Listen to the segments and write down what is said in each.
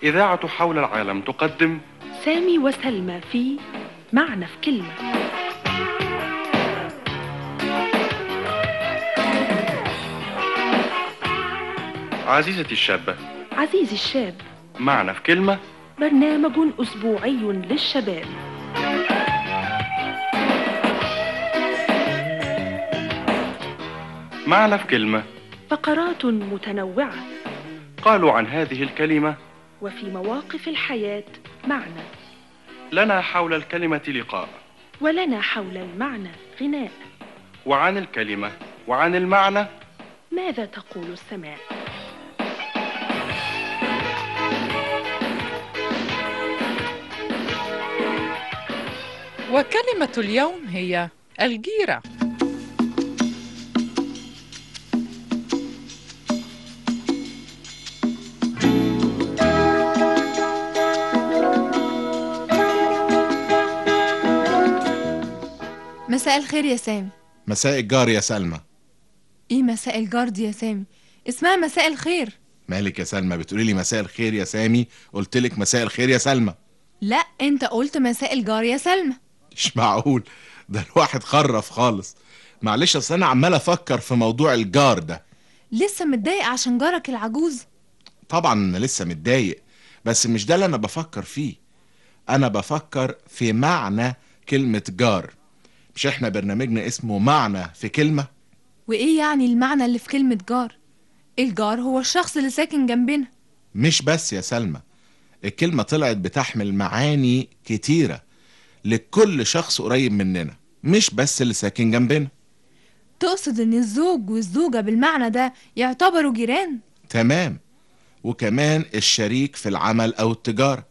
إذاعة حول العالم تقدم سامي وسلمى في معنى في كلمة. عزيزتي الشابة، عزيزي الشاب، معنى في كلمة، برنامج أسبوعي للشباب. معنى في كلمة، فقرات متنوعة قالوا عن هذه الكلمة وفي مواقف الحياة معنى، لنا حول الكلمة لقاء، ولنا حول المعنى غناء، وعن الكلمة وعن المعنى ماذا تقول السماء؟ وكلمة اليوم هي الجيرة. مساء الخير يا سامي. مساء الجار يا سلمى. ايه مساء الجار دي يا سامي؟ اسمها مساء الخير. مالك يا سلمى بتقولي لي مساء الخير يا سامي؟ قلتلك مساء الخير يا سلمى. لا، انت قلت مساء الجار يا سلمى. مش معقول، ده الواحد خرف خالص. معلش، اصل انا عمال افكر في موضوع الجار ده. لسه متضايق عشان جارك العجوز؟ طبعا انا لسه متضايق، بس مش ده اللي انا بفكر فيه. انا بفكر في معنى كلمة جار. مش احنا برنامجنا اسمه معنى في كلمة؟ وايه يعني المعنى اللي في كلمة جار؟ الجار هو الشخص اللي ساكن جنبنا. مش بس يا سلمى، الكلمة طلعت بتحمل معاني كتيرة لكل شخص قريب مننا، مش بس اللي ساكن جنبنا. تقصد ان الزوج والزوجة بالمعنى ده يعتبروا جيران؟ تمام، وكمان الشريك في العمل أو التجارة،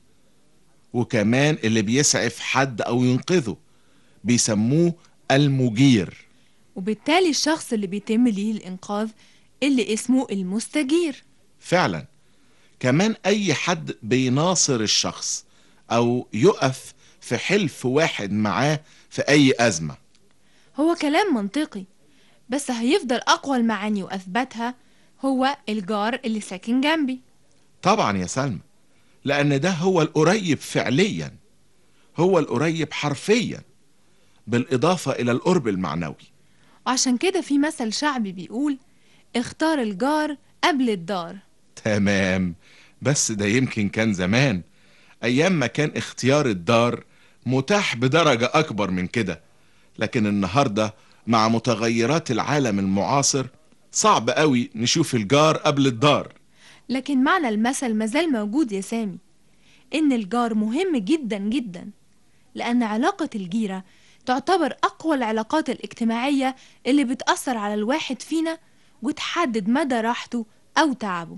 وكمان اللي بيسعف حد أو ينقذه بيسموه المجير. وبالتالي الشخص اللي بيتم ليه الإنقاذ اللي اسمه المستجير. فعلا، كمان أي حد بيناصر الشخص أو يقف في حلف واحد معاه في أي أزمة. هو كلام منطقي، بس هيفضل أقوى المعاني وأثبتها هو الجار اللي ساكن جنبي. طبعا يا سلمى، لأن ده هو القريب فعليا، هو القريب حرفيا، بالإضافة إلى القرب المعنوي. وعشان كده في مثل شعبي بيقول: اختار الجار قبل الدار. تمام، بس ده يمكن كان زمان، أيام ما كان اختيار الدار متاح بدرجة أكبر من كده. لكن النهاردة مع متغيرات العالم المعاصر صعب قوي نشوف الجار قبل الدار. لكن معنى المثل مازال موجود يا سامي، إن الجار مهم جدا جدا، لأن علاقة الجيرة تعتبر أقوى العلاقات الاجتماعية اللي بتأثر على الواحد فينا وتحدد مدى راحته أو تعبه.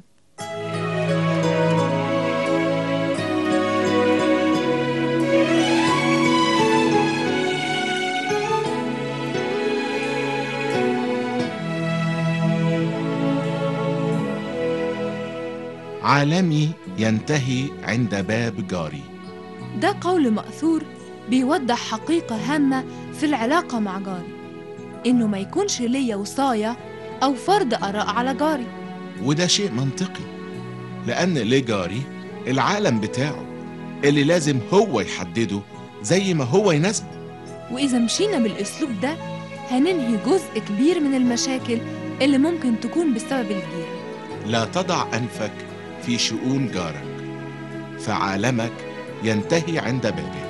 عالمي ينتهي عند باب جاري. ده قول مأثور بيوضح حقيقة هامة في العلاقة مع جاري، إنه ما يكونش ليا وصاية أو فرض آراء على جاري. وده شيء منطقي، لأن لجاري العالم بتاعه اللي لازم هو يحدده زي ما هو يناسبه. وإذا مشينا بالأسلوب ده هننهي جزء كبير من المشاكل اللي ممكن تكون بسبب الجيرة. لا تضع أنفك في شؤون جارك، فعالمك ينتهي عند بابه.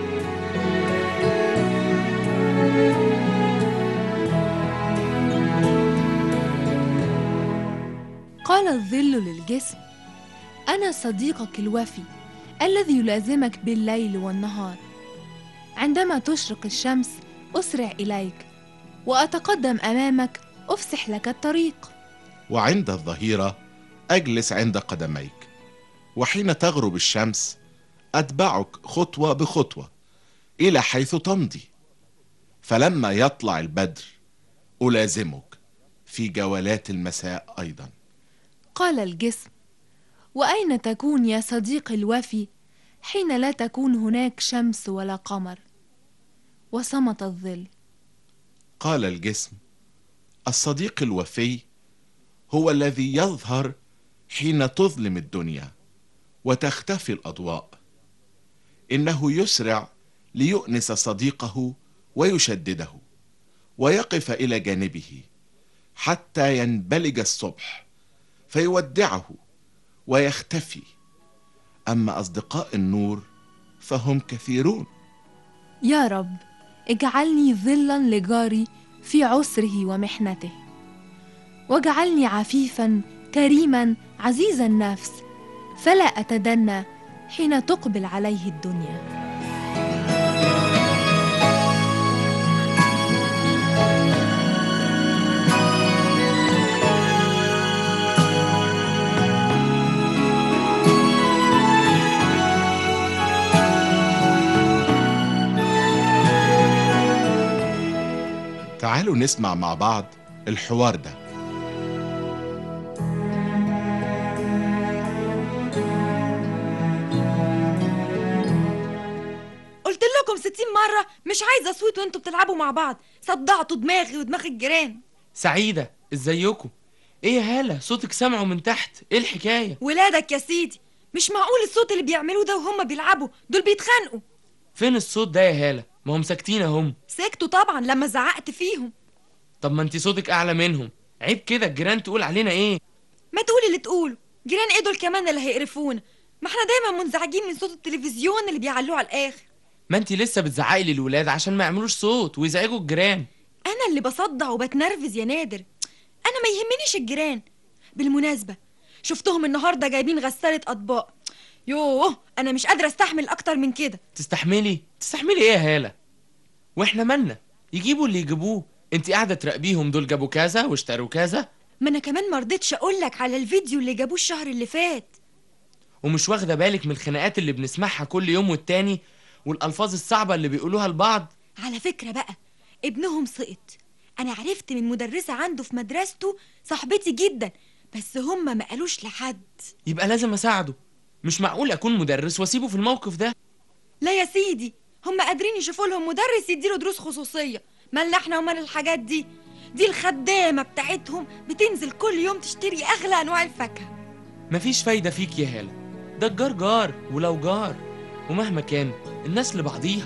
قال الظل للجسم: أنا صديقك الوفي الذي يلازمك بالليل والنهار. عندما تشرق الشمس أسرع إليك، وأتقدم أمامك أفسح لك الطريق. وعند الظهيرة أجلس عند قدميك، وحين تغرب الشمس أتبعك خطوة بخطوة إلى حيث تمضي، فلما يطلع البدر ألازمك في جولات المساء أيضا. قال الجسم: وأين تكون يا صديقي الوفي حين لا تكون هناك شمس ولا قمر؟ وصمت الظل. قال الجسم: الصديق الوفي هو الذي يظهر حين تظلم الدنيا، وتختفي الأضواء. إنه يسرع ليؤنس صديقه ويشدده، ويقف إلى جانبه حتى ينبلج الصبح فيودعه ويختفي. أما أصدقاء النور فهم كثيرون. يا رب اجعلني ظلا لجاري في عسره ومحنته، واجعلني عفيفا كريما عزيز النفس، فلا أتدنى حين تقبل عليه الدنيا. تعالوا نسمع مع بعض الحوار ده. قلت لكم 60 مرة مش عايزة أصوت وانتوا بتلعبوا مع بعض. صدعتوا دماغي ودماغ الجيران. سعيدة، ازيكم؟ ايه يا هالة، صوتك سامعه من تحت، ايه الحكاية؟ ولادك يا سيدي، مش معقول الصوت اللي بيعملوه ده وهم بيلعبوا، دول بيتخانقوا. فين الصوت ده يا هالة؟ ما هم ساكتين اهم. سكتوا طبعا لما زعقت فيهم. طب ما انتي صوتك اعلى منهم، عيب كده الجيران تقول علينا ايه؟ ما تقولي اللي تقوله، جيران ايه دول كمان اللي هيقرفونا؟ ما احنا دايما منزعجين من صوت التلفزيون اللي بيعلوه على الاخر. ما انتي لسه بتزعقي للولاد عشان ما يعملوش صوت ويزعجوا الجيران. انا اللي بصدع وبتنرفز يا نادر، انا ما يهمنيش الجيران. بالمناسبة شفتهم النهاردة جايبين غسالة اطباق. يوه انا مش قادرة استحمل اكتر من كده. تستحملي ايه يا هالة؟ واحنا مالنا؟ يجيبوا اللي يجيبوه، انتي قاعدة تراقبيهم، دول جابوا كذا واشتروا كذا. ما انا كمان مرضتش اقولك على الفيديو اللي جابوه الشهر اللي فات. ومش واخدة بالك من الخناقات اللي بنسمعها كل يوم والتاني، والألفاظ الصعبة اللي بيقولوها لبعض؟ على فكرة بقى ابنهم سقط. انا عرفت من مدرسة عنده في مدرسته، صاحبتي جدا، بس هم ما قالوش لحد. يبقى لازم اساعده، مش معقول اكون مدرس واسيبه في الموقف ده. لا يا سيدي، هم قادرين يشوفوا لهم مدرس يديله دروس خصوصية. مالنا احنا ومال الحاجات دي الخدامة بتاعتهم بتنزل كل يوم تشتري اغلى انواع الفاكهة. مفيش فايدة فيك يا هالة، ده الجار جار ولو جار، ومهما كان الناس لبعضيها.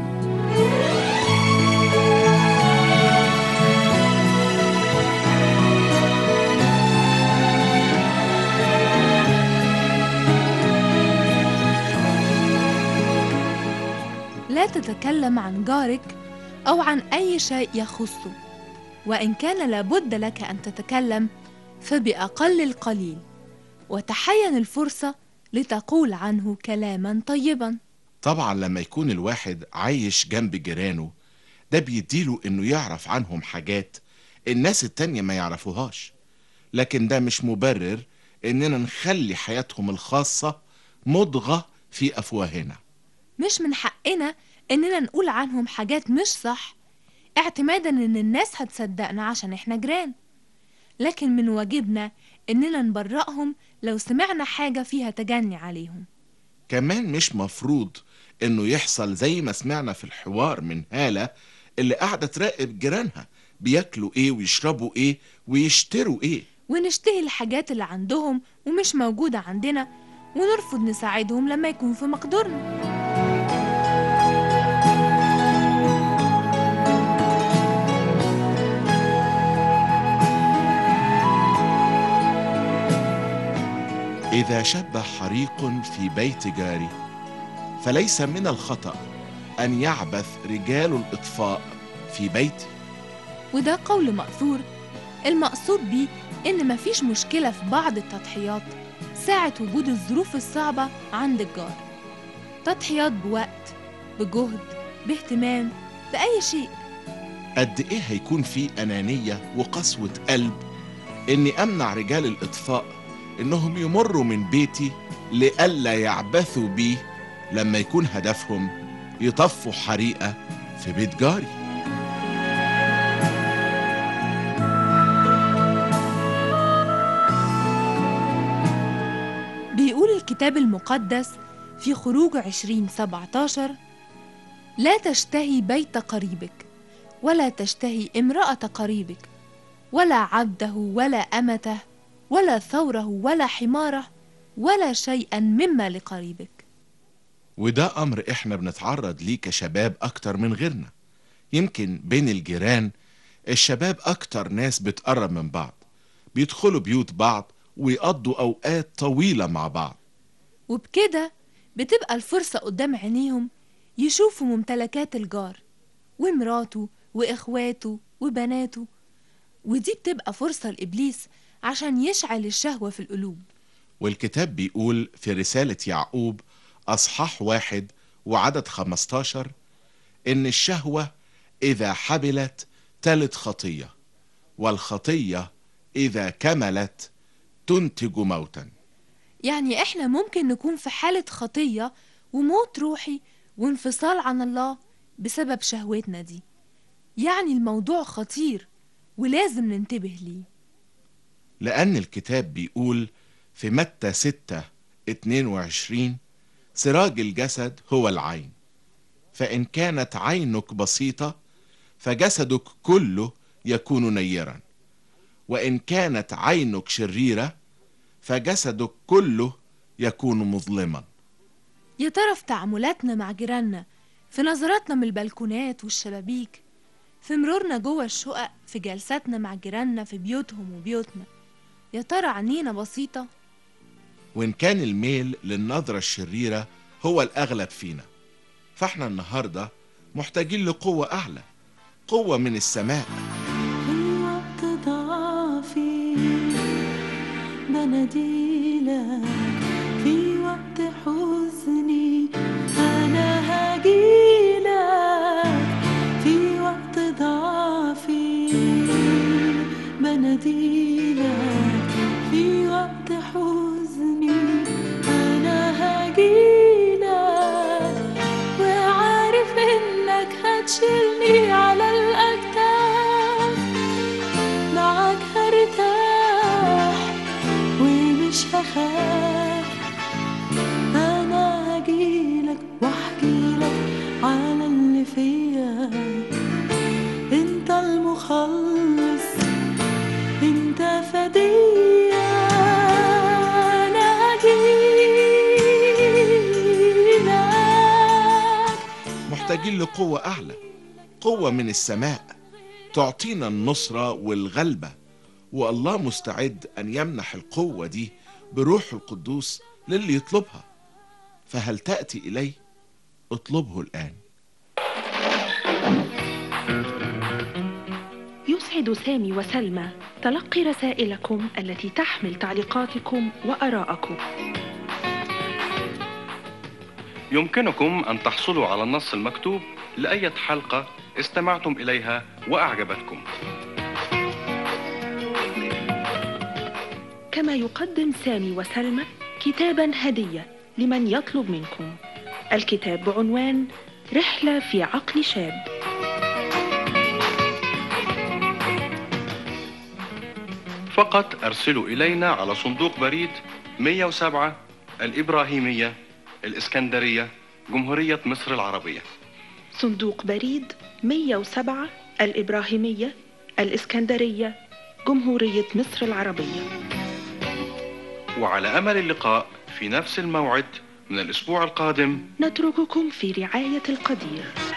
لا تتكلم عن جارك أو عن أي شيء يخصه، وإن كان لابد لك أن تتكلم فبأقل القليل، وتحين الفرصة لتقول عنه كلاما طيبا. طبعا لما يكون الواحد عايش جنب جيرانه، ده بيديله انه يعرف عنهم حاجات الناس التانية ما يعرفوهاش، لكن ده مش مبرر اننا نخلي حياتهم الخاصة مضغة في افواهنا. مش من حقنا إننا نقول عنهم حاجات مش صح اعتمادا إن الناس هتصدقنا عشان إحنا جيران، لكن من واجبنا إننا نبرئهم لو سمعنا حاجة فيها تجني عليهم. كمان مش مفروض انه يحصل زي ما سمعنا في الحوار من هالة اللي قاعدة تراقب جيرانها بياكلوا ايه ويشربوا ايه ويشتروا ايه، ونشتهي الحاجات اللي عندهم ومش موجودة عندنا، ونرفض نساعدهم لما يكون في مقدورنا. إذا شب حريق في بيت جاري فليس من الخطأ أن يعبث رجال الإطفاء في بيتي. وده قول مأثور، المقصود بيه إن مفيش مشكلة في بعض التضحيات ساعة وجود الظروف الصعبة عند الجار. تضحيات بوقت، بجهد، باهتمام، بأي شيء. قد إيه هيكون في أنانية وقسوة قلب إني أمنع رجال الإطفاء إنهم يمروا من بيتي لئلا يعبثوا بي لما يكون هدفهم يطفوا حريقة في بيت جاري. بيقول الكتاب المقدس في خروج 20:17: لا تشتهي بيت قريبك، ولا تشتهي امرأة قريبك، ولا عبده ولا أمته، ولا ثوره ولا حماره، ولا شيئا مما لقريبك. وده أمر إحنا بنتعرض ليه كشباب أكتر من غيرنا. يمكن بين الجيران الشباب أكتر ناس بتقرب من بعض، بيدخلوا بيوت بعض ويقضوا أوقات طويلة مع بعض، وبكده بتبقى الفرصة قدام عينيهم يشوفوا ممتلكات الجار ومراته وإخواته وبناته، ودي بتبقى فرصة لإبليس عشان يشعل الشهوة في القلوب. والكتاب بيقول في رسالة يعقوب أصحاح 1 وعدد 15 إن الشهوة إذا حبلت تلد خطية، والخطية إذا كملت تنتج موتا. يعني إحنا ممكن نكون في حالة خطية وموت روحي وانفصال عن الله بسبب شهوتنا دي. يعني الموضوع خطير ولازم ننتبه ليه، لأن الكتاب بيقول في متى 6:22 سراج الجسد هو العين، فإن كانت عينك بسيطة فجسدك كله يكون نيرا، وإن كانت عينك شريرة فجسدك كله يكون مظلما. يا ترى في تعاملاتنا مع جيراننا، في نظراتنا من البلكونات والشبابيك، في مرورنا جوه الشقق، في جلساتنا مع جيراننا في بيوتهم وبيوتنا، يا ترى عينينا بسيطة؟ وإن كان الميل للنظرة الشريرة هو الأغلب فينا، فإحنا النهاردة محتاجين لقوة أعلى، قوة من السماء. في وقت ضعفي بناديلك، في وقت حزني أنا هجيلك، في وقت ضعفي بناديلك، في وقت حزني أنا هجيلك، وعارف إنك هتشيلني على الأكتاف، معاك هرتاح ومش هخاف، أنا هجيلك واحكيلك على اللي فيا، انت المخلص انت فدية، أنا هجيلك. محتاجين لقوة أعلى، قوة من السماء تعطينا النصرة والغلبة، والله مستعد أن يمنح القوة دي بروح القدوس للي يطلبها. فهل تأتي إليه؟ اطلبه الآن. يسعد سامي وسلمى تلقي رسائلكم التي تحمل تعليقاتكم وآراءكم. يمكنكم أن تحصلوا على النص المكتوب لأية حلقة استمعتم إليها وأعجبتكم. كما يقدم سامي وسلمى كتابا هدية لمن يطلب منكم. الكتاب بعنوان رحلة في عقل شاب. فقط أرسلوا إلينا على صندوق بريد 107 الإبراهيمية، الإسكندرية، جمهورية مصر العربية. صندوق بريد 107 الإبراهيمية، الإسكندرية، جمهورية مصر العربية. وعلى أمل اللقاء في نفس الموعد من الأسبوع القادم. نترككم في رعاية القدير.